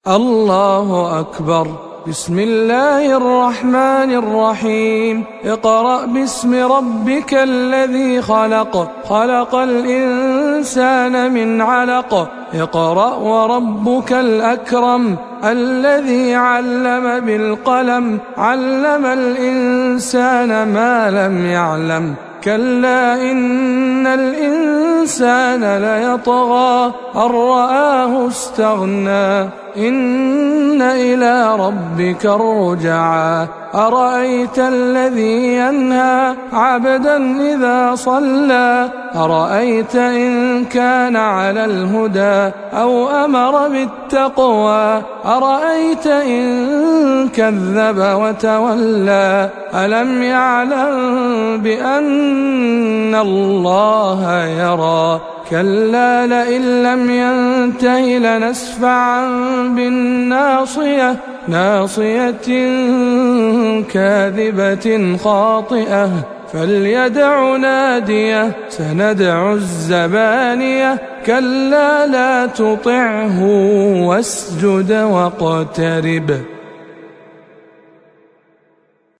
الله أكبر. بسم الله الرحمن الرحيم. اقرأ باسم ربك الذي خلق، خلق الإنسان من علق. اقرأ وربك الأكرم الذي علم بالقلم، علم الإنسان ما لم يعلم. كلا إن الإنسان ليطغى أن رآه استغنى، إن إلى ربك الرجعى. أرأيت الذي ينهى عبدا إذا صلى، أرأيت إن كان على الهدى أو أمر بالتقوى، أرأيت إن كذب وتولى. ألم يعلم بأن الله يرى. كلا لئن لم ينته لنسفعا بالناصية، ناصية كاذبة خاطئة. فليدع ناديه، سندع الزبانية. كلا لا تطعه واسجد واقترب.